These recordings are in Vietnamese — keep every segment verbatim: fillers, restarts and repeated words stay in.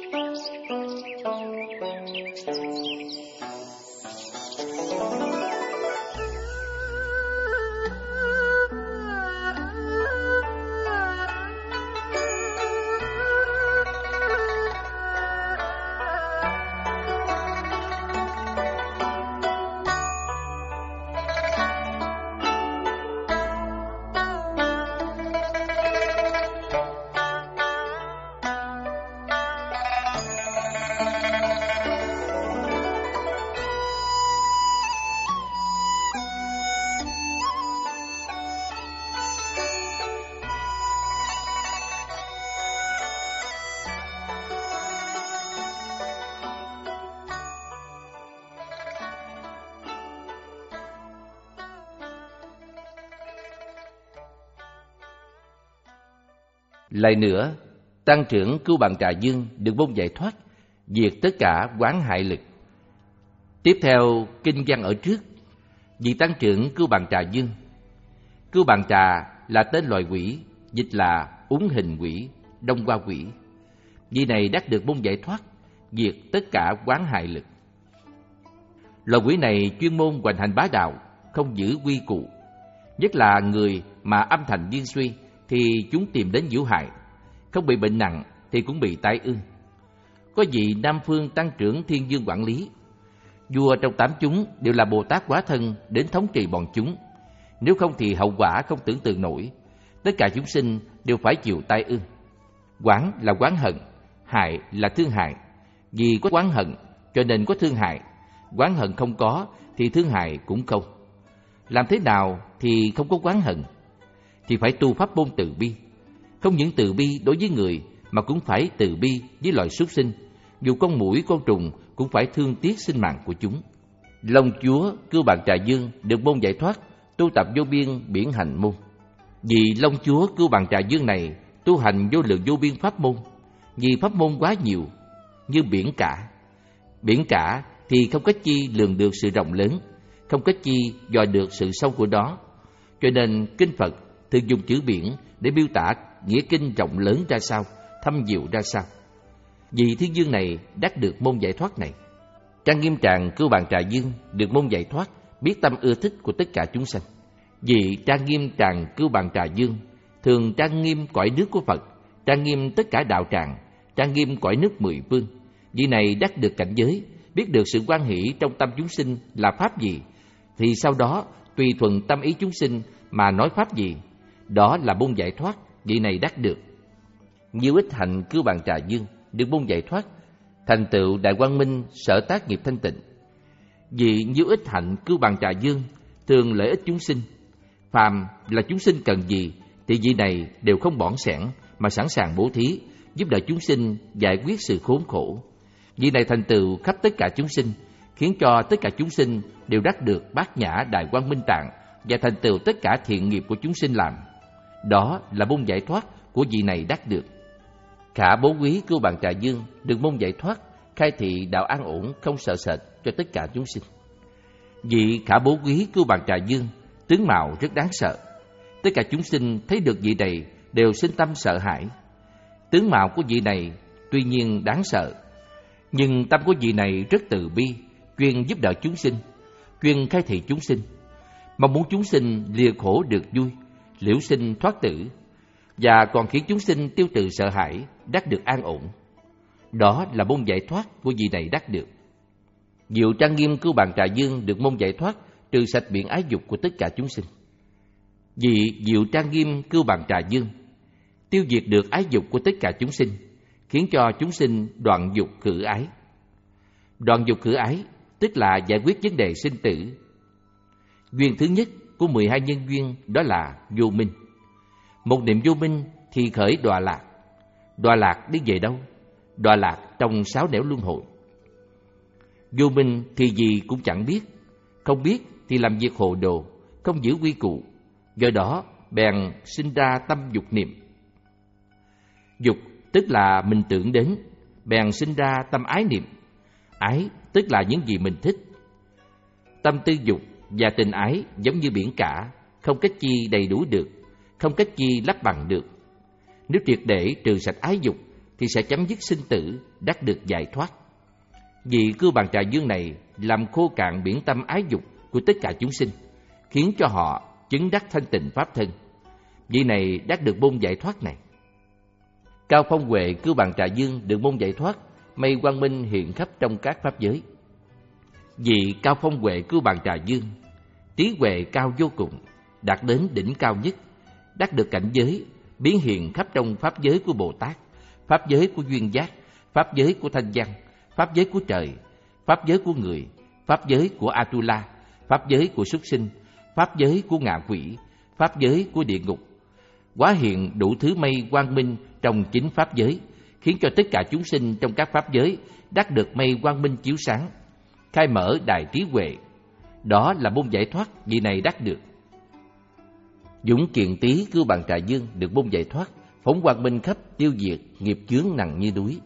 Lại nữa, tăng trưởng Cưu Bằng Trà Dương được môn giải thoát, diệt tất cả oán hại lực. Tiếp theo kinh văn ở trước, vị tăng trưởng Cưu Bằng Trà Dương. Cưu Bằng Trà là tên loài quỷ, dịch là úng hình quỷ, đông hoa quỷ. Vị này đắc được môn giải thoát, diệt tất cả oán hại lực. Loài quỷ này chuyên môn hoành hành bá đạo, không giữ quy củ. Nhất là người mà âm thành điên suy thì chúng tìm đến giễu hại, không bị bệnh nặng thì cũng bị tai ương. Có vị Nam Phương tăng trưởng Thiên Dương quản lý. Vua trong tám chúng đều là Bồ Tát hóa thân đến thống trị bọn chúng. Nếu không thì hậu quả không tưởng tượng nổi. Tất cả chúng sinh đều phải chịu tai ương. Oán là oán hận, hại là thương hại. Vì có oán hận cho nên có thương hại. Oán hận không có thì thương hại cũng không. Làm thế nào thì không có oán hận? Thì phải tu pháp môn từ bi. Không những từ bi đối với người mà cũng phải từ bi với loài súc sinh. Dù con muỗi con trùng cũng phải thương tiếc sinh mạng của chúng. Long Chúa Cưu Bằng Trà Dương được môn giải thoát, tu tập vô biên biển hành môn. Vì Long Chúa Cưu Bằng Trà Dương này tu hành vô lượng vô biên pháp môn. Vì pháp môn quá nhiều, như biển cả. Biển cả thì không có chi lường được sự rộng lớn, không có chi dò được sự sâu của đó. Cho nên kinh Phật thường dùng chữ biển để miêu tả nghĩa kinh rộng lớn ra sao, thâm diệu ra sao. Vì Thiên Dương này đắc được môn giải thoát này. Trang Nghiêm Tràng Cưu Bằng Trà Dương được môn giải thoát, biết tâm ưa thích của tất cả chúng sanh. Vì Trang Nghiêm Tràng Cưu Bằng Trà Dương thường trang nghiêm cõi nước của Phật, trang nghiêm tất cả đạo tràng, trang nghiêm cõi nước mười phương. Vị này đắc được cảnh giới, biết được sự hoan hỷ trong tâm chúng sinh là pháp gì, thì sau đó tùy thuận tâm ý chúng sinh mà nói pháp gì. Đó là môn giải thoát vị này đắc được. Nhiều ít hạnh Cưu Bằng Trà Dương được môn giải thoát, thành tựu đại quang minh, sở tác nghiệp thanh tịnh. Vì nhiều ít hạnh Cưu Bằng Trà Dương thường lợi ích chúng sinh. Phàm là chúng sinh cần gì thì vị này đều không bỏn sẻn mà sẵn sàng bố thí, giúp đỡ chúng sinh giải quyết sự khốn khổ. Vị này thành tựu khắp tất cả chúng sinh, khiến cho tất cả chúng sinh đều đắc được bát nhã đại quang minh tạng và thành tựu tất cả thiện nghiệp của chúng sinh làm. Đó là môn giải thoát của vị này đắc được. Khả Bố Quý Cưu Bằng Trà Dương được môn giải thoát, khai thị đạo an ổn không sợ sệt cho tất cả chúng sinh. Vị Khả Bố Quý Cưu Bằng Trà Dương tướng mạo rất đáng sợ. Tất cả chúng sinh thấy được vị này đều sinh tâm sợ hãi. Tướng mạo của vị này tuy nhiên đáng sợ, nhưng tâm của vị này rất từ bi, chuyên giúp đỡ chúng sinh, chuyên khai thị chúng sinh, mong muốn chúng sinh lìa khổ được vui, liễu sinh thoát tử, và còn khiến chúng sinh tiêu trừ sợ hãi, đắc được an ổn. Đó là môn giải thoát của vị này đắc được. Diệu Trang Nghiêm Cưu Bằng Trà Dương được môn giải thoát, trừ sạch biển ái dục của tất cả chúng sinh. Vị Diệu Trang Nghiêm Cưu Bằng Trà Dương tiêu diệt được ái dục của tất cả chúng sinh, khiến cho chúng sinh đoạn dục khử ái. Đoạn dục khử ái tức là giải quyết vấn đề sinh tử. Duyên thứ nhất của mười hai nhân duyên đó là vô minh. Một niệm vô minh thì khởi đọa lạc. Đọa lạc đi về đâu? Đọa lạc trong sáu nẻo luân hồi. Vô minh thì gì cũng chẳng biết, không biết thì làm việc hồ đồ, không giữ quy củ, do đó bèn sinh ra tâm dục niệm. Dục tức là mình tưởng đến, bèn sinh ra tâm ái niệm. Ái tức là những gì mình thích. Tâm tư dục và tình ái giống như biển cả, không cách chi đầy đủ được, không cách chi lấp bằng được. Nếu triệt để trừ sạch ái dục thì sẽ chấm dứt sinh tử, đắc được giải thoát. Vị Cưu Bàn Trà Dương này làm khô cạn biển tâm ái dục của tất cả chúng sinh, khiến cho họ chứng đắc thanh tịnh pháp thân. Vị này đắc được môn giải thoát này. Cao Phong Huệ Cưu Bàn Trà Dương được môn giải thoát, mây quang minh hiện khắp trong các pháp giới. Vị Cao Phong Huệ Cưu Bàn Trà Dương, trí huệ cao vô cùng, đạt đến đỉnh cao nhất, đắc được cảnh giới biến hiện khắp trong pháp giới của Bồ Tát, pháp giới của duyên giác, pháp giới của thanh văn, pháp giới của trời, pháp giới của người, pháp giới của Atula, pháp giới của súc sinh, pháp giới của ngạ quỷ, pháp giới của địa ngục, hóa hiện đủ thứ mây quang minh trong chính pháp giới, khiến cho tất cả chúng sinh trong các pháp giới đắc được mây quang minh chiếu sáng, khai mở đại trí huệ. Đó là môn giải thoát vị này đắc được. Dũng Kiện Tý Cưu Bàn Trà Dương được môn giải thoát, phóng quang minh khắp, tiêu diệt nghiệp chướng nặng như núi.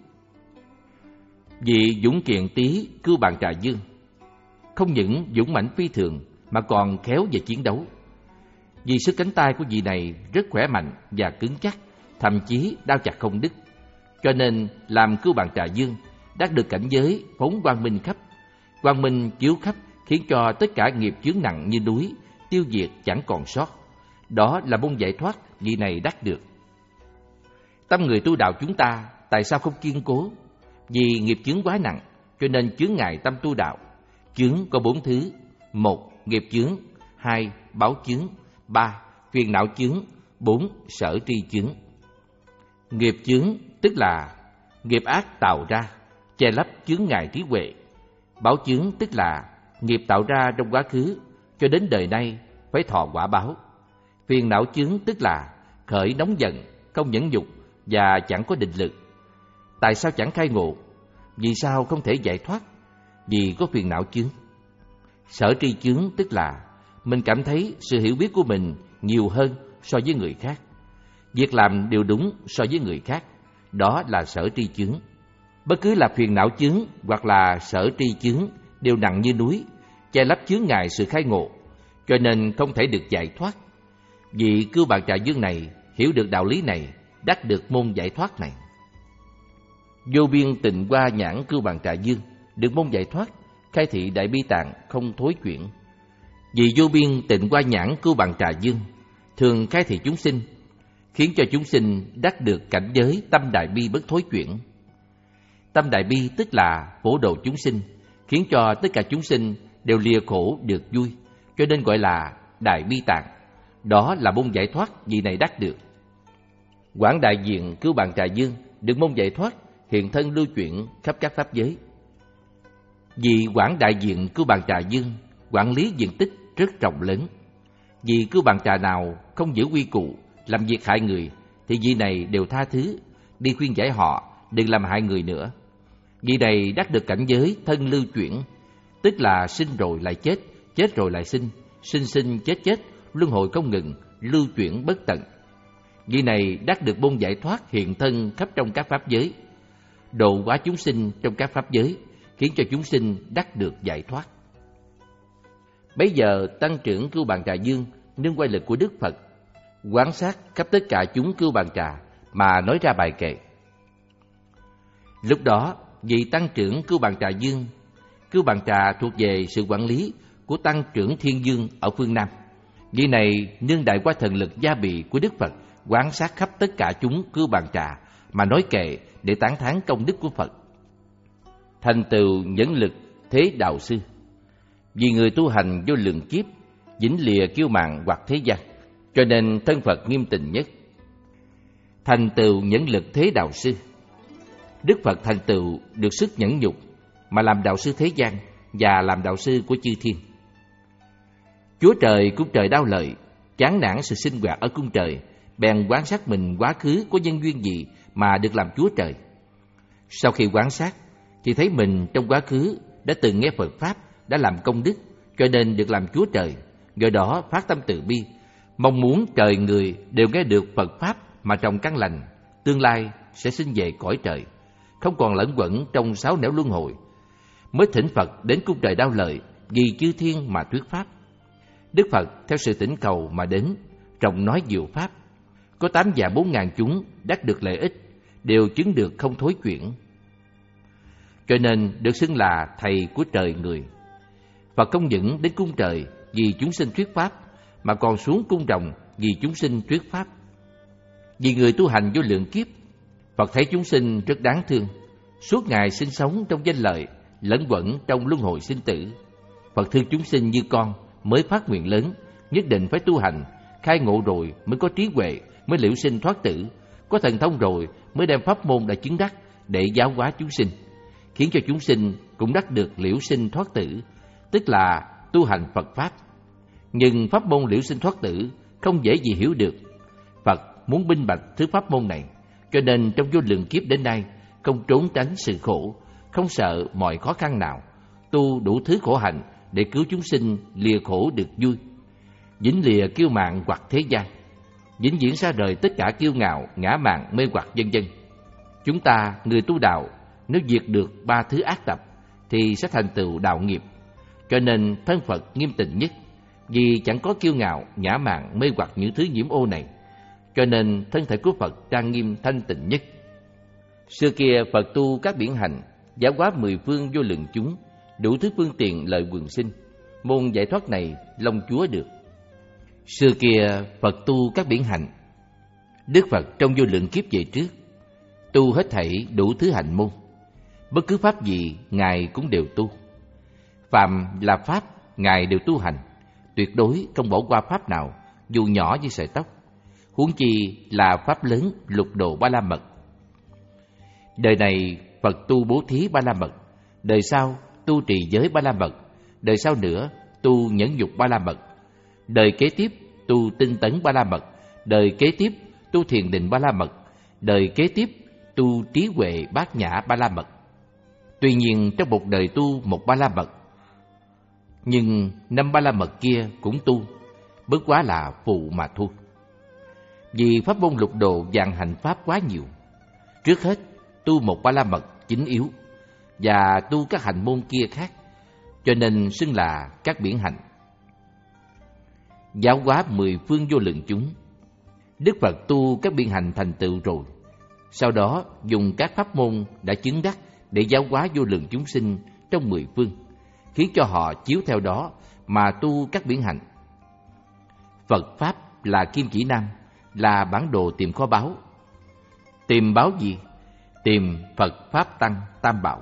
Vị Dũng Kiện Tý Cưu Bàn Trà Dương không những dũng mãnh phi thường mà còn khéo về chiến đấu. Vì sức cánh tay của vị này rất khỏe mạnh và cứng chắc, thậm chí đao chặt không đứt, cho nên làm Cưu Bàn Trà Dương đắc được cảnh giới phóng quang minh khắp. Quang minh chiếu khắp khiến cho tất cả nghiệp chướng nặng như núi tiêu diệt chẳng còn sót. Đó là môn giải thoát vị này đắc được. Tâm người tu đạo chúng ta tại sao không kiên cố? Vì nghiệp chướng quá nặng, cho nên chướng ngại tâm tu đạo. Chướng có bốn thứ: một, nghiệp chướng; hai, báo chướng; ba, phiền não chướng; bốn, sở tri chướng. Nghiệp chướng tức là nghiệp ác tạo ra, che lấp chướng ngại trí huệ. Báo chướng tức là nghiệp tạo ra trong quá khứ, cho đến đời nay phải thọ quả báo. Phiền não chướng tức là khởi nóng giận, không nhẫn nhục và chẳng có định lực. Tại sao chẳng khai ngộ? Vì sao không thể giải thoát? Vì có phiền não chướng. Sở tri chướng tức là mình cảm thấy sự hiểu biết của mình nhiều hơn so với người khác, việc làm điều đúng so với người khác. Đó là sở tri chướng. Bất cứ là phiền não chướng hoặc là sở tri chướng đều nặng như núi, che lấp chướng ngại sự khai ngộ, cho nên không thể được giải thoát. Vị Cưu Bàn Trà Dương này hiểu được đạo lý này, đắc được môn giải thoát này. Vô biên tịnh hoa nhãn Cưu Bàn Trà Dương được môn giải thoát, khai thị đại bi tạng không thối chuyển. Vì vô biên tịnh hoa nhãn Cưu Bàn Trà Dương thường khai thị chúng sinh, khiến cho chúng sinh đắc được cảnh giới tâm đại bi bất thối chuyển. Tâm đại bi tức là phổ độ chúng sinh, khiến cho tất cả chúng sinh đều lìa khổ được vui, cho nên gọi là đại bi tạng. Đó là môn giải thoát vị này đắc được. Quảng đại diện Cưu Bàn Trà Dương được môn giải thoát, hiện thân lưu chuyển khắp các pháp giới. Vì quảng đại diện Cưu Bàn Trà Dương quản lý diện tích rất rộng lớn. Vì Cưu Bàn Trà nào không giữ quy củ, làm việc hại người, thì vị này đều tha thứ, đi khuyên giải họ đừng làm hại người nữa. Vị này đắc được cảnh giới thân lưu chuyển, tức là sinh rồi lại chết, chết rồi lại sinh, sinh sinh chết chết, luân hồi không ngừng, lưu chuyển bất tận. Vị này đắc được môn giải thoát, hiện thân khắp trong các pháp giới, độ hóa chúng sinh trong các pháp giới, khiến cho chúng sinh đắc được giải thoát. Bấy giờ tăng trưởng Cưu Bàn Trà Dương nương quay lực của Đức Phật, quan sát khắp tất cả chúng Cưu Bàn Trà mà nói ra bài kệ. Lúc đó vị tăng trưởng Cưu Bàn Trà Dương, Cưu Bàn Trà thuộc về sự quản lý của tăng trưởng Thiên Dương ở phương Nam. Vị này nương đại qua thần lực gia bị của Đức Phật, quan sát khắp tất cả chúng Cưu Bàn Trà mà nói kệ để tán thán công đức của Phật. Thành tựu nhẫn lực thế đạo sư. Vì người tu hành vô lượng kiếp, vĩnh lìa kiêu mạn hoặc thế gian, cho nên thân Phật nghiêm tịnh nhất. Thành tựu nhẫn lực thế đạo sư. Đức Phật thành tựu được sức nhẫn nhục mà làm đạo sư thế gian và làm đạo sư của chư thiên. Chúa trời cung trời đau lợi, chán nản sự sinh hoạt ở cung trời, bèn quan sát mình quá khứ có nhân duyên gì mà được làm Chúa trời. Sau khi quan sát thì thấy mình trong quá khứ đã từng nghe Phật Pháp, đã làm công đức, cho nên được làm Chúa trời. Do đó phát tâm từ bi, mong muốn trời người đều nghe được Phật Pháp mà trồng căn lành, tương lai sẽ sinh về cõi trời, không còn lẫn quẩn trong sáu nẻo luân hồi. Mới thỉnh Phật đến cung trời đau lợi vì chư thiên mà thuyết Pháp. Đức Phật theo sự thỉnh cầu mà đến, trồng nói diệu Pháp. Có tám vạn bốn ngàn chúng đắc được lợi ích, đều chứng được không thối chuyển, cho nên được xưng là thầy của trời người. Phật không những đến cung trời vì chúng sinh thuyết pháp, mà còn xuống cung rồng vì chúng sinh thuyết pháp. Vì người tu hành vô lượng kiếp, Phật thấy chúng sinh rất đáng thương, suốt ngày sinh sống trong danh lợi, lẫn quẩn trong luân hồi sinh tử. Phật thương chúng sinh như con, mới phát nguyện lớn, nhất định phải tu hành, khai ngộ rồi mới có trí huệ, mới liễu sinh thoát tử, có thần thông rồi mới đem pháp môn đã chứng đắc để giáo hóa chúng sinh, khiến cho chúng sinh cũng đắc được liễu sinh thoát tử, tức là tu hành Phật pháp. Nhưng pháp môn liễu sinh thoát tử không dễ gì hiểu được. Phật muốn minh bạch thứ pháp môn này, cho nên trong vô lượng kiếp đến nay không trốn tránh sự khổ, không sợ mọi khó khăn nào, tu đủ thứ khổ hạnh để cứu chúng sinh lìa khổ được vui, vĩnh lìa kiêu mạn hoặc thế gian, vĩnh viễn xa rời tất cả kiêu ngạo, ngã mạn, mê hoặc vân vân. Chúng ta người tu đạo nếu diệt được ba thứ ác tập thì sẽ thành tựu đạo nghiệp. Cho nên thân Phật nghiêm tịnh nhất, vì chẳng có kiêu ngạo, ngã mạn, mê hoặc những thứ nhiễm ô này, cho nên thân thể của Phật trang nghiêm thanh tịnh nhất. Xưa kia Phật tu các biển hạnh, giáo hóa mười phương vô lượng chúng, đủ thứ phương tiện lợi quần sinh. Môn giải thoát này Long Chúa được. Xưa kia Phật tu các biển hạnh, Đức Phật trong vô lượng kiếp về trước tu hết thảy đủ thứ hạnh môn, bất cứ pháp gì Ngài cũng đều tu. Phàm là pháp Ngài đều tu hành, tuyệt đối không bỏ qua pháp nào, dù nhỏ như sợi tóc, huống chi là pháp lớn lục độ ba la mật. Đời này Phật tu bố thí ba la mật, đời sau tu trì giới ba la mật, đời sau nữa tu nhẫn nhục ba la mật, đời kế tiếp tu tinh tấn ba la mật, đời kế tiếp tu thiền định ba la mật, đời kế tiếp tu trí huệ bát nhã ba la mật. Tuy nhiên trong một đời tu một ba la mật, nhưng năm ba la mật kia cũng tu, bất quá là phụ mà thôi. Vì pháp môn lục độ vạn hạnh pháp quá nhiều, trước hết tu một ba la mật chính yếu và tu các hạnh môn kia khác, cho nên xưng là các biển hạnh. Giáo hóa mười phương vô lượng chúng, Đức Phật tu các biển hạnh thành tựu rồi, sau đó dùng các pháp môn đã chứng đắc để giáo hóa vô lượng chúng sinh trong mười phương, khiến cho họ chiếu theo đó mà tu các biển hạnh. Phật pháp là kim chỉ nam, là bản đồ tìm kho báu. Tìm báu gì? Tìm Phật pháp tăng tam bảo.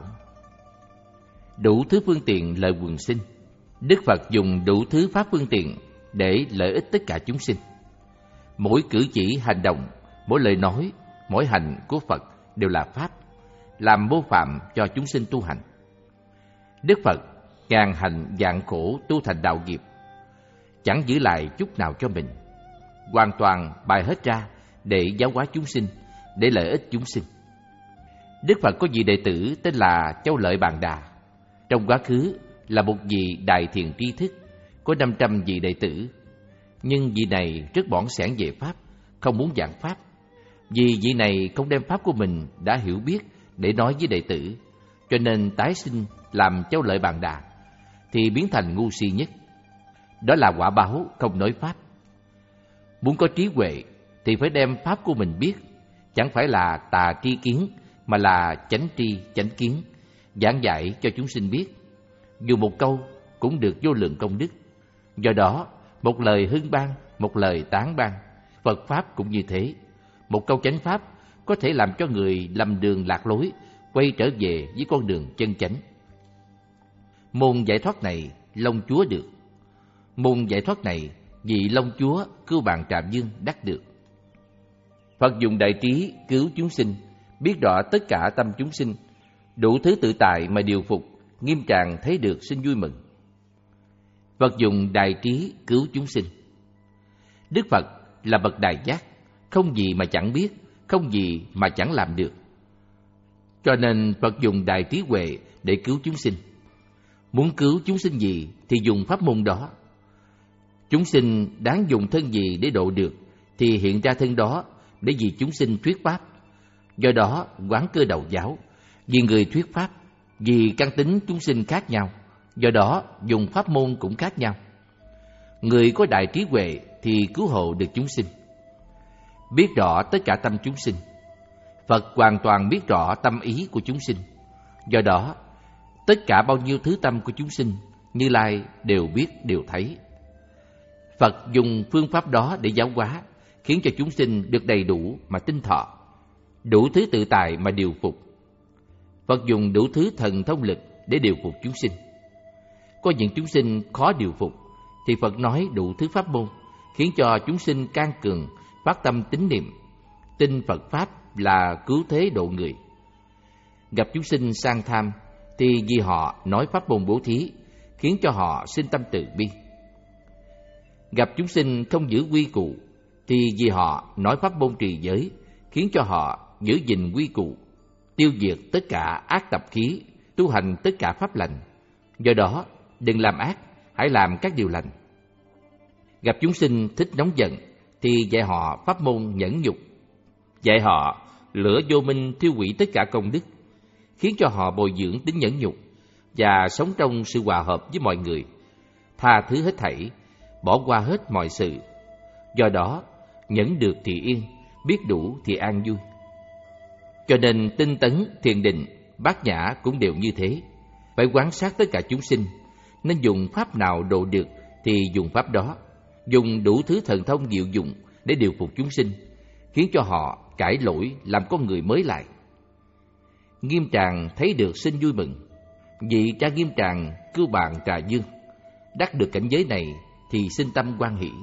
Đủ thứ phương tiện lợi quần sinh, Đức Phật dùng đủ thứ pháp phương tiện để lợi ích tất cả chúng sinh. Mỗi cử chỉ hành động, mỗi lời nói, mỗi hành của Phật đều là pháp, làm mô phạm cho chúng sinh tu hành. Đức Phật ngàn hành vạn khổ tu thành đạo nghiệp, chẳng giữ lại chút nào cho mình, hoàn toàn bày hết ra để giáo hóa chúng sinh, để lợi ích chúng sinh. Đức Phật có vị đệ tử tên là Châu Lợi Bàn Đà. Trong quá khứ là một vị đại thiền tri thức, có năm trăm vị đệ tử. Nhưng vị này rất bỏn sẻn về pháp, không muốn giảng pháp. Vì vị này không đem pháp của mình đã hiểu biết để nói với đệ tử, cho nên tái sinh làm Châu Lợi Bàn Đà, thì biến thành ngu si nhất. Đó là quả báo không nói pháp. Muốn có trí huệ thì phải đem pháp của mình biết, chẳng phải là tà tri kiến mà là chánh tri chánh kiến, giảng dạy cho chúng sinh biết. Dù một câu cũng được vô lượng công đức. Do đó, một lời hưng ban, một lời tán ban, Phật pháp cũng như thế. Một câu chánh pháp có thể làm cho người lầm đường lạc lối, quay trở về với con đường chân chánh. Môn giải thoát này Long Chúa được. Môn giải thoát này vị Long Chúa Cưu Bàn Trạm Dương đắc được. Phật dùng đại trí cứu chúng sinh, biết rõ tất cả tâm chúng sinh, đủ thứ tự tại mà điều phục, nghiêm tràng thấy được sinh vui mừng. Phật dùng đại trí cứu chúng sinh. Đức Phật là bậc đại giác, không gì mà chẳng biết, không gì mà chẳng làm được. Cho nên Phật dùng đại trí huệ để cứu chúng sinh. Muốn cứu chúng sinh gì thì dùng pháp môn đó. Chúng sinh đáng dùng thân gì để độ được thì hiện ra thân đó để vì chúng sinh thuyết pháp. Do đó quán cơ đầu giáo, vì người thuyết pháp, vì căn tính chúng sinh khác nhau, do đó dùng pháp môn cũng khác nhau. Người có đại trí huệ thì cứu hộ được chúng sinh, biết rõ tất cả tâm chúng sinh. Phật hoàn toàn biết rõ tâm ý của chúng sinh. Do đó, tất cả bao nhiêu thứ tâm của chúng sinh, Như Lai đều biết, đều thấy. Phật dùng phương pháp đó để giáo hóa, khiến cho chúng sinh được đầy đủ mà tinh thọ, đủ thứ tự tại mà điều phục. Phật dùng đủ thứ thần thông lực để điều phục chúng sinh. Có những chúng sinh khó điều phục, thì Phật nói đủ thứ pháp môn, khiến cho chúng sinh can cường, phát tâm tín niệm, tin Phật Pháp là cứu thế độ người. Gặp chúng sinh sang tham, thì vì họ nói pháp môn bố thí, khiến cho họ sinh tâm từ bi. Gặp chúng sinh không giữ quy củ, thì vì họ nói pháp môn trì giới, khiến cho họ giữ gìn quy củ, tiêu diệt tất cả ác tập khí, tu hành tất cả pháp lành. Do đó, đừng làm ác, hãy làm các điều lành. Gặp chúng sinh thích nóng giận, thì dạy họ pháp môn nhẫn nhục, dạy họ lửa vô minh thiêu hủy tất cả công đức, khiến cho họ bồi dưỡng tính nhẫn nhục và sống trong sự hòa hợp với mọi người, tha thứ hết thảy, bỏ qua hết mọi sự. Do đó, nhẫn được thì yên, biết đủ thì an vui. Cho nên tinh tấn, thiền định, bát nhã cũng đều như thế. Phải quan sát tất cả chúng sinh, nên dùng pháp nào độ được thì dùng pháp đó, dùng đủ thứ thần thông diệu dụng để điều phục chúng sinh, khiến cho họ cải lỗi làm con người mới lại. Nghiêm Tràng thấy được sinh vui mừng. Vị cha Nghiêm Tràng cưu bàn Trà Dương đắc được cảnh giới này thì sinh tâm hoan hỷ.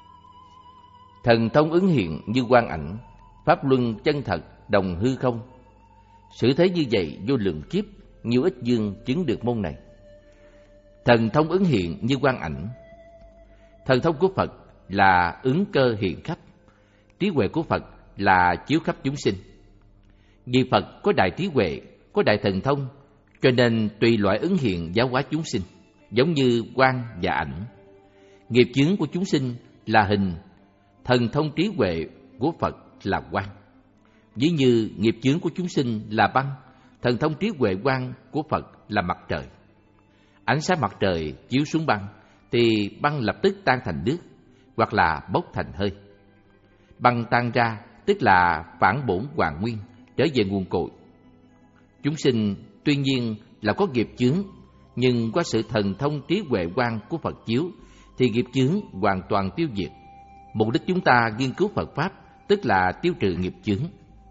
Thần thông ứng hiện như quang ảnh, pháp luân chân thật đồng hư không. Sự thế như vậy vô lượng kiếp, nhiều ít dương chứng được môn này. Thần thông ứng hiện như quang ảnh. Thần thông của Phật là ứng cơ hiện khắp, trí huệ của Phật là chiếu khắp chúng sinh. Vì Phật có đại trí huệ, có đại thần thông, cho nên tùy loại ứng hiện giáo hóa chúng sinh, giống như quang và ảnh. Nghiệp chướng của chúng sinh là hình, thần thông trí huệ của Phật là quang. Ví như nghiệp chướng của chúng sinh là băng, thần thông trí huệ quang của Phật là mặt trời. Ánh sáng mặt trời chiếu xuống băng, thì băng lập tức tan thành nước, hoặc là bốc thành hơi. Băng tan ra tức là phản bổn hoàn nguyên, trở về nguồn cội. Chúng sinh tuy nhiên là có nghiệp chướng, nhưng qua sự thần thông trí huệ quang của Phật chiếu, thì nghiệp chướng hoàn toàn tiêu diệt. Mục đích chúng ta nghiên cứu Phật Pháp tức là tiêu trừ nghiệp chướng.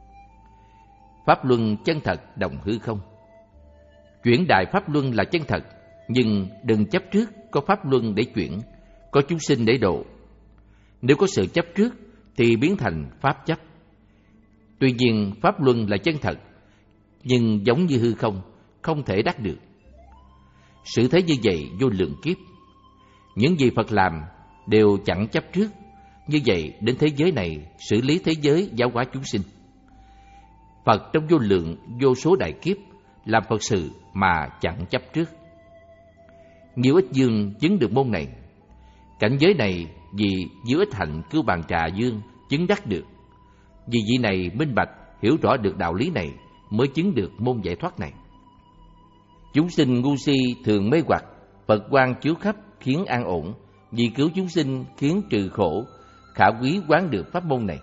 Pháp luân chân thật đồng hư không. Chuyển đại pháp luân là chân thật, nhưng đừng chấp trước có pháp luân để chuyển, có chúng sinh để độ. Nếu có sự chấp trước thì biến thành pháp chấp. Tuy nhiên pháp luân là chân thật, nhưng giống như hư không, không thể đắc được. Sự thế như vậy vô lượng kiếp, những gì Phật làm đều chẳng chấp trước. Như vậy đến thế giới này xử lý thế giới giáo hóa chúng sinh. Phật trong vô lượng vô số đại kiếp làm Phật sự mà chẳng chấp trước. Nhiều ít dương chứng được môn này. Cảnh giới này vì nhiều ít hạnh cưu bàn Trà Dương chứng đắc được. Vì vị này minh bạch hiểu rõ được đạo lý này mới chứng được môn giải thoát này. Chúng sinh ngu si thường mê hoặc, Phật quang chiếu khắp khiến an ổn. Vì cứu chúng sinh khiến trừ khổ, khả quý quán được pháp môn này.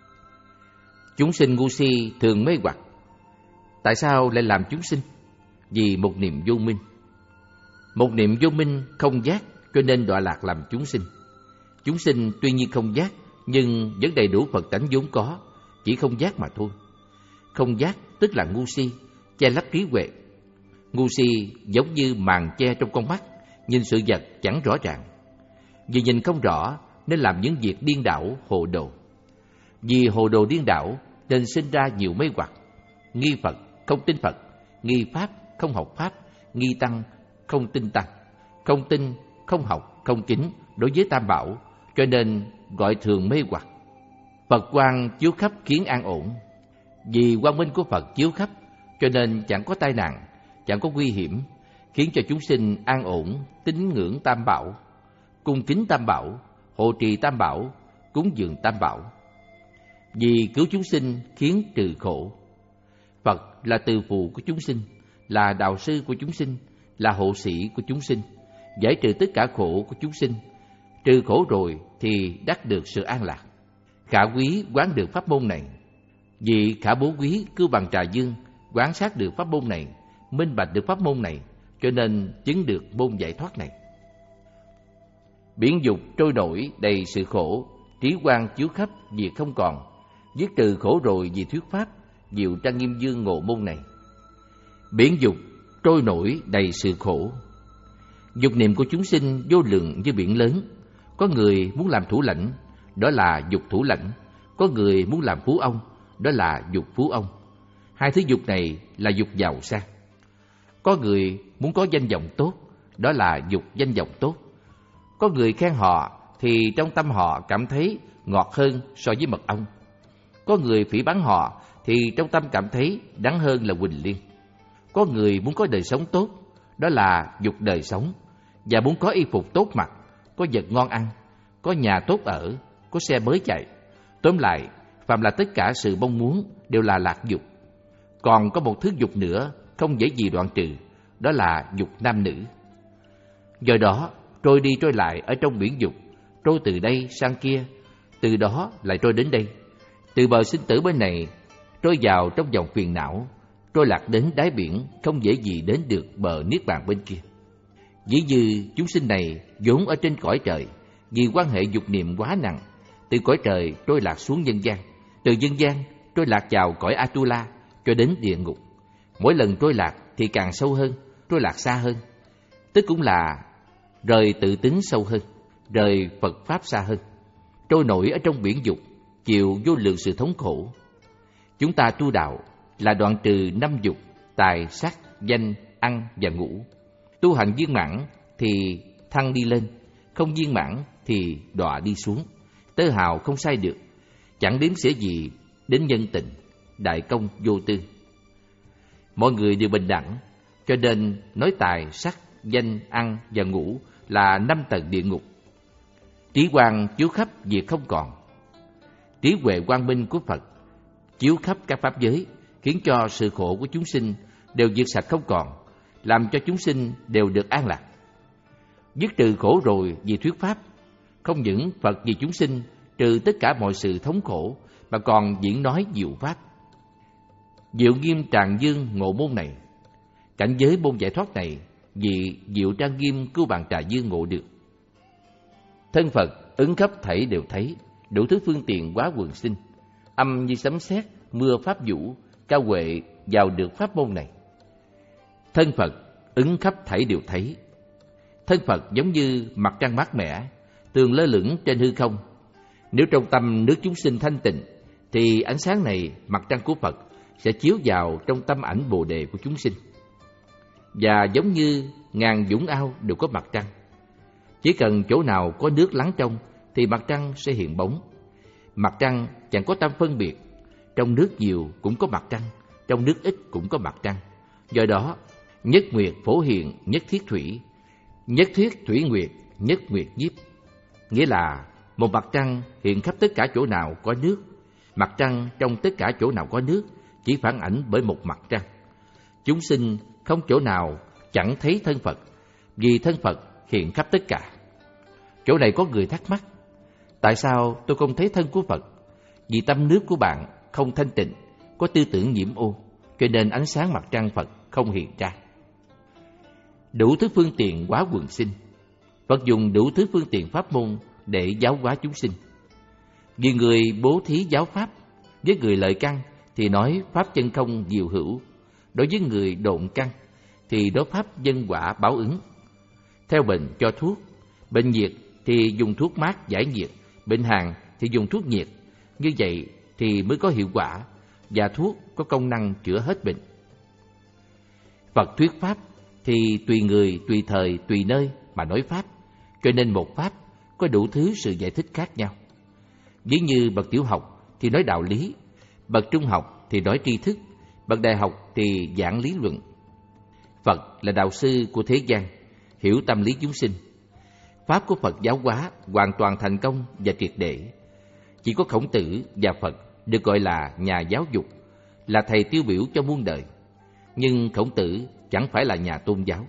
Chúng sinh ngu si thường mê hoặc. Tại sao lại làm chúng sinh? Vì một niệm vô minh. Một niệm vô minh không giác, cho nên đọa lạc làm chúng sinh. Chúng sinh tuy nhiên không giác, nhưng vẫn đầy đủ Phật tánh vốn có, chỉ không giác mà thôi. Không giác tức là ngu si, che lấp trí huệ. Ngu si giống như màn che trong con mắt, nhìn sự vật chẳng rõ ràng. Vì nhìn không rõ nên làm những việc điên đảo, hồ đồ. Vì hồ đồ điên đảo nên sinh ra nhiều mê hoặc. Nghi Phật, không tin Phật. Nghi Pháp, không học Pháp. Nghi Tăng, không tin Tăng. Không tin, không học, không kính đối với Tam Bảo, cho nên gọi thường mê hoặc. Phật quang chiếu khắp khiến an ổn. Vì quang minh của Phật chiếu khắp, cho nên chẳng có tai nạn, chẳng có nguy hiểm, khiến cho chúng sinh an ổn, tín ngưỡng Tam Bảo, cung kính Tam Bảo, hộ trì Tam Bảo, cúng dường Tam Bảo. Vì cứu chúng sinh khiến trừ khổ. Phật là từ phụ của chúng sinh, là đạo sư của chúng sinh, là hộ sĩ của chúng sinh, giải trừ tất cả khổ của chúng sinh. Trừ khổ rồi thì đắc được sự an lạc. Khả quý quán được pháp môn này. Vì Khả Bố Quý Cưu Bằng Trà Dương quan sát được pháp môn này, minh bạch được pháp môn này, cho nên chứng được môn giải thoát này. Biển dục trôi nổi đầy sự khổ, trí quang chiếu khắp diệt không còn, dứt trừ khổ rồi vì thuyết pháp, Diệu Trang Nghiêm Dương ngộ môn này. Biển dục trôi nổi đầy sự khổ. Dục niệm của chúng sinh vô lượng như biển lớn. Có người muốn làm thủ lãnh, đó là dục thủ lãnh. Có người muốn làm phú ông, đó là dục phú ông. Hai thứ dục này là dục giàu sang. Có người muốn có danh vọng tốt, đó là dục danh vọng tốt. Có người khen họ thì trong tâm họ cảm thấy ngọt hơn so với mật ong. Có người phỉ báng họ thì trong tâm cảm thấy đắng hơn là huỳnh liên. Có người muốn có đời sống tốt, đó là dục đời sống, và muốn có y phục tốt mặc, có vật ngon ăn, có nhà tốt ở, có xe mới chạy. Tóm lại, phàm là tất cả sự mong muốn đều là lạc dục. Còn có một thứ dục nữa không dễ gì đoạn trừ, đó là dục nam nữ. Do đó, trôi đi trôi lại ở trong biển dục, trôi từ đây sang kia, từ đó lại trôi đến đây, từ bờ sinh tử bên này trôi vào trong dòng phiền não, trôi lạc đến đáy biển, không dễ gì đến được bờ niết bàn bên kia. Dĩ như chúng sinh này vốn ở trên cõi trời, vì quan hệ dục niệm quá nặng, từ cõi trời trôi lạc xuống nhân gian, từ nhân gian trôi lạc vào cõi Atula cho đến địa ngục. Mỗi lần trôi lạc thì càng sâu hơn, trôi lạc xa hơn, tức cũng là rời tự tính sâu hơn, rời Phật Pháp xa hơn, trôi nổi ở trong biển dục, chịu vô lượng sự thống khổ. Chúng ta tu đạo là đoạn trừ năm dục, tài, sắc, danh, ăn và ngủ. Tu hành viên mãn thì thăng đi lên, không viên mãn thì đọa đi xuống. Tơ hào không sai được, chẳng đếm xỉa gì đến nhân tình, đại công vô tư. Mọi người đều bình đẳng, cho nên nói tài, sắc, danh, ăn và ngủ là năm tầng địa ngục. Trí quang chiếu khắp diệt không còn. Trí huệ quang minh của Phật chiếu khắp các pháp giới, khiến cho sự khổ của chúng sinh đều diệt sạch không còn, làm cho chúng sinh đều được an lạc. Dứt trừ khổ rồi vì thuyết pháp, không những Phật vì chúng sinh trừ tất cả mọi sự thống khổ, mà còn diễn nói diệu pháp. Diệu Nghiêm Tràng Dương ngộ môn này, cảnh giới môn giải thoát này vì Diệu Trang Nghiêm Cưu Bàn Trà Dương ngộ được. Thân Phật ứng khắp thảy đều thấy, đủ thứ phương tiện quá quần sinh, âm như sấm sét, mưa pháp vũ, cao huệ vào được pháp môn này. Thân Phật ứng khắp thảy đều thấy. Thân Phật giống như mặt trăng mát mẻ, tường lơ lửng trên hư không. Nếu trong tâm nước chúng sinh thanh tịnh, thì ánh sáng này, mặt trăng của Phật, sẽ chiếu vào trong tâm ảnh Bồ Đề của chúng sinh. Và giống như ngàn vũng ao đều có mặt trăng, chỉ cần chỗ nào có nước lắng trong thì mặt trăng sẽ hiện bóng. Mặt trăng chẳng có tâm phân biệt, trong nước nhiều cũng có mặt trăng, trong nước ít cũng có mặt trăng. Do đó, nhất nguyệt phổ hiện, nhất thiết thủy, nhất thiết thủy nguyệt, nhất nguyệt nhiếp. Nghĩa là một mặt trăng hiện khắp tất cả chỗ nào có nước, mặt trăng trong tất cả chỗ nào có nước chỉ phản ảnh bởi một mặt trăng. Chúng sinh không chỗ nào chẳng thấy thân Phật, vì thân Phật hiện khắp tất cả. Chỗ này có người thắc mắc, tại sao tôi không thấy thân của Phật? Vì tâm nước của bạn không thanh tịnh, có tư tưởng nhiễm ô, cho nên ánh sáng mặt trăng Phật không hiện ra. Đủ thứ phương tiện hóa quần sinh, Phật dùng đủ thứ phương tiện pháp môn để giáo hóa chúng sinh. Vì người bố thí giáo pháp, với người lợi căn thì nói pháp chân không diệu hữu, đối với người độn căn thì đó pháp nhân quả báo ứng. Theo bệnh cho thuốc, bệnh nhiệt thì dùng thuốc mát giải nhiệt, bệnh hàn thì dùng thuốc nhiệt. Như vậy thì mới có hiệu quả, và thuốc có công năng chữa hết bệnh. Phật thuyết pháp thì tùy người, tùy thời, tùy nơi mà nói pháp, cho nên một pháp có đủ thứ sự giải thích khác nhau. Ví như bậc tiểu học thì nói đạo lý, bậc trung học thì nói tri thức, bậc đại học thì giảng lý luận. Phật là đạo sư của thế gian, hiểu tâm lý chúng sinh. Pháp của Phật giáo hóa hoàn toàn thành công và triệt để. Chỉ có Khổng Tử và Phật được gọi là nhà giáo dục, là thầy tiêu biểu cho muôn đời. Nhưng Khổng Tử chẳng phải là nhà tôn giáo.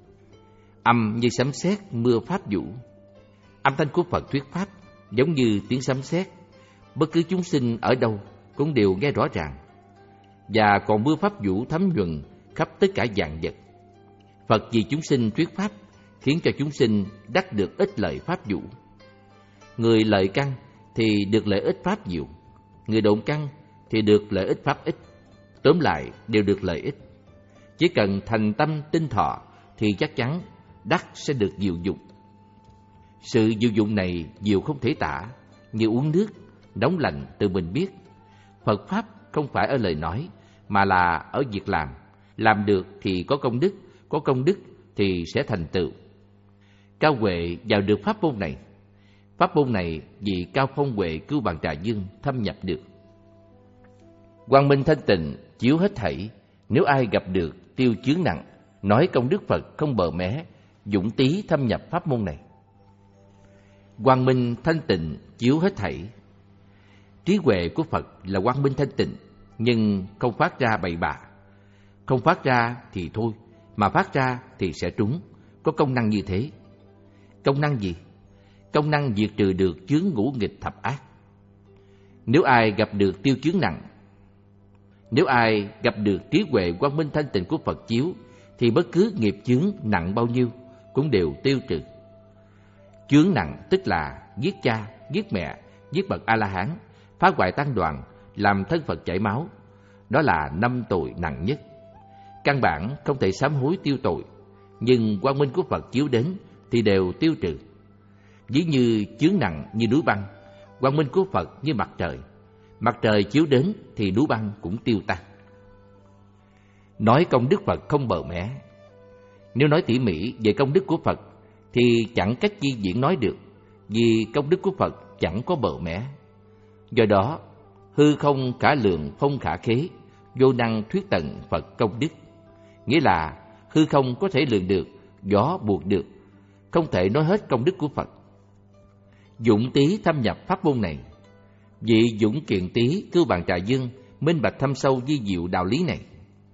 Âm như sấm sét, mưa pháp vũ. Âm thanh của Phật thuyết pháp giống như tiếng sấm sét, bất cứ chúng sinh ở đâu cũng đều nghe rõ ràng, và còn mưa pháp vũ thấm nhuần khắp tất cả vạn vật. Phật vì chúng sinh thuyết pháp, khiến cho chúng sinh đắc được ích lợi pháp vũ. Người lợi căn thì được lợi ích pháp nhiều, người độn căn thì được lợi ích pháp ít. Tóm lại đều được lợi ích. Chỉ cần thành tâm tinh thọ thì chắc chắn đắc sẽ được diệu dụng. Sự diệu dụng này nhiều không thể tả, như uống nước, nóng lạnh tự mình biết. Phật Pháp không phải ở lời nói, mà là ở việc làm. Làm được thì có công đức, có công đức thì sẽ thành tựu. Cao Huệ vào được pháp môn này. Pháp môn này vì Cao Phong Huệ Cưu Bằng Trà Dương thâm nhập được. Quang minh thanh tịnh chiếu hết thảy. Nếu ai gặp được tiêu chướng nặng, nói công đức Phật không bờ mé, dũng tí thâm nhập pháp môn này. Quang minh thanh tịnh chiếu hết thảy. Trí huệ của Phật là quang minh thanh tịnh, nhưng không phát ra bậy bạ. Không phát ra thì thôi, mà phát ra thì sẽ trúng. Có công năng như thế. Công năng gì? Công năng diệt trừ được chướng ngũ nghịch thập ác. Nếu ai gặp được tiêu chướng nặng, nếu ai gặp được trí huệ quang minh thanh tịnh của Phật chiếu, thì bất cứ nghiệp chướng nặng bao nhiêu cũng đều tiêu trừ. Chướng nặng tức là giết cha, giết mẹ, giết bậc A-la-hán, phá hoại tăng đoàn, làm thân Phật chảy máu. Đó là năm tội nặng nhất. Căn bản không thể sám hối tiêu tội, nhưng quang minh của Phật chiếu đến thì đều tiêu trừ. Ví như chướng nặng như núi băng, quang minh của Phật như mặt trời. Mặt trời chiếu đến thì núi băng cũng tiêu tan. Nói công đức Phật không bờ mé. Nếu nói tỉ mỉ về công đức của Phật thì chẳng cách chi diễn nói được, vì công đức của Phật chẳng có bờ mé. Do đó, hư không khả lượng phong khả khế, vô năng thuyết tận Phật công đức. Nghĩa là hư không có thể lượng được, gió buộc được, không thể nói hết công đức của Phật. Dũng tí thâm nhập pháp môn này. Vị Dũng Kiện Tý Cưu Bằng Trà Dương minh bạch thâm sâu vi diệu đạo lý này.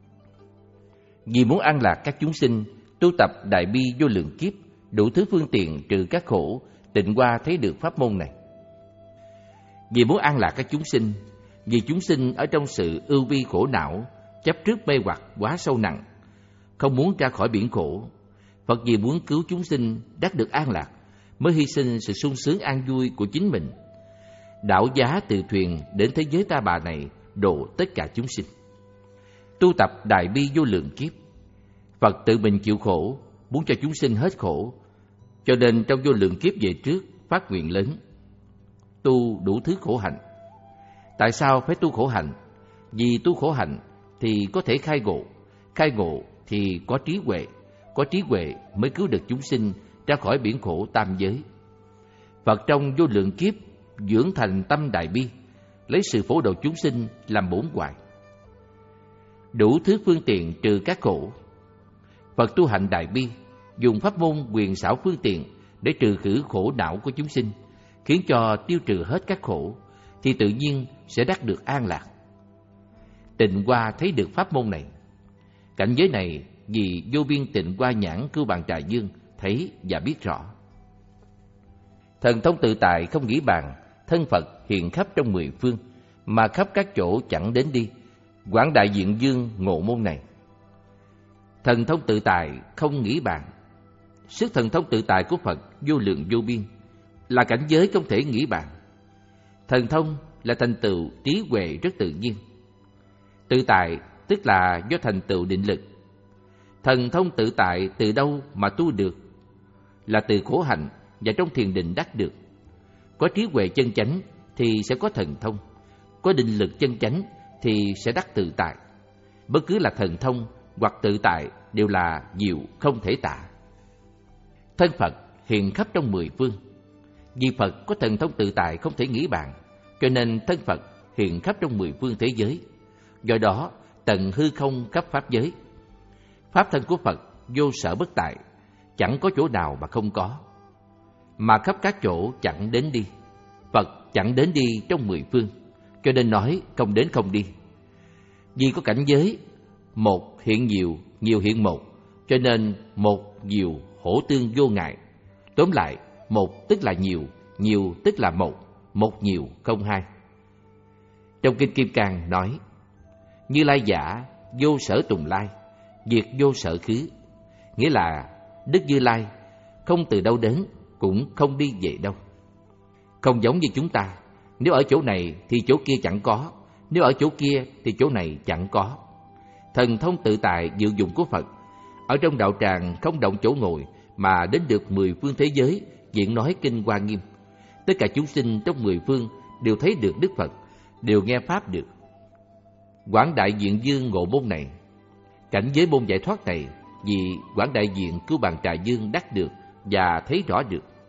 Vì muốn an lạc các chúng sinh, tu tập đại bi vô lượng kiếp, đủ thứ phương tiện trừ các khổ, tịnh qua thấy được pháp môn này. Vì muốn an lạc các chúng sinh, vì chúng sinh ở trong sự ưu bi khổ não, chấp trước mê hoặc quá sâu nặng, không muốn ra khỏi biển khổ. Phật vì muốn cứu chúng sinh đắc được an lạc, mới hy sinh sự sung sướng an vui của chính mình, đảo giá từ thuyền đến thế giới ta bà này, độ tất cả chúng sinh. Tu tập đại bi vô lượng kiếp, Phật tự mình chịu khổ, muốn cho chúng sinh hết khổ, cho nên trong vô lượng kiếp về trước phát nguyện lớn, tu đủ thứ khổ hạnh. Tại sao phải tu khổ hạnh? Vì tu khổ hạnh thì có thể khai ngộ, khai ngộ thì có trí huệ, có trí huệ mới cứu được chúng sinh ra khỏi biển khổ tam giới. Phật trong vô lượng kiếp dưỡng thành tâm đại bi, lấy sự phổ độ chúng sinh làm bổn hoài, đủ thứ phương tiện trừ các khổ. Phật tu hành đại bi, dùng pháp môn quyền xảo phương tiện để trừ khử khổ não của chúng sinh, khiến cho tiêu trừ hết các khổ, thì tự nhiên sẽ đắc được an lạc. Tịnh qua thấy được pháp môn này. Cảnh giới này vì vô biên tịnh qua nhãn Cưu Bằng Trà Dương thấy và biết rõ. Thần thông tự tại không nghĩ bàn, thân Phật hiện khắp trong mười phương, mà khắp các chỗ chẳng đến đi. Quảng Đại Diện Dương ngộ môn này. Thần thông tự tại không nghĩ bàn. Sức thần thông tự tại của Phật vô lượng vô biên, là cảnh giới không thể nghĩ bàn. Thần thông là thành tựu trí huệ rất tự nhiên. Tự tại tức là do thành tựu định lực. Thần thông tự tại từ đâu mà tu được? Là từ khổ hạnh và trong thiền định đắc được. Có trí huệ chân chánh thì sẽ có thần thông, có định lực chân chánh thì sẽ đắc tự tại. Bất cứ là thần thông hoặc tự tại đều là diệu không thể tả. Thân Phật hiện khắp trong mười phương. Vì Phật có thần thông tự tại không thể nghĩ bàn, cho nên thân Phật hiện khắp trong mười phương thế giới. Do đó tận hư không khắp pháp giới. Pháp thân của Phật vô sở bất tại, chẳng có chỗ nào mà không có, mà khắp các chỗ chẳng đến đi. Phật chẳng đến đi trong mười phương, cho nên nói không đến không đi. Vì có cảnh giới một hiện nhiều, nhiều hiện một, cho nên một nhiều hỗ tương vô ngại. Tóm lại, một tức là nhiều, nhiều tức là một, một nhiều không hai. Trong Kinh Kim Cang nói: Như Lai giả, vô sở tùng lai, diệt vô sở khứ. Nghĩa là Đức Như Lai không từ đâu đến, cũng không đi về đâu. Không giống như chúng ta, nếu ở chỗ này thì chỗ kia chẳng có, nếu ở chỗ kia thì chỗ này chẳng có. Thần thông tự tại diệu dụng của Phật, ở trong đạo tràng không động chỗ ngồi mà đến được mười phương thế giới diễn nói kinh Hoa Nghiêm. Tất cả chúng sinh trong mười phương đều thấy được Đức Phật, đều nghe Pháp được. Quảng Đại Diện Dương ngộ môn này, cảnh giới môn giải thoát này, vì Quảng Đại Diện Cưu Bàn Trà Dương đắc được và thấy rõ được.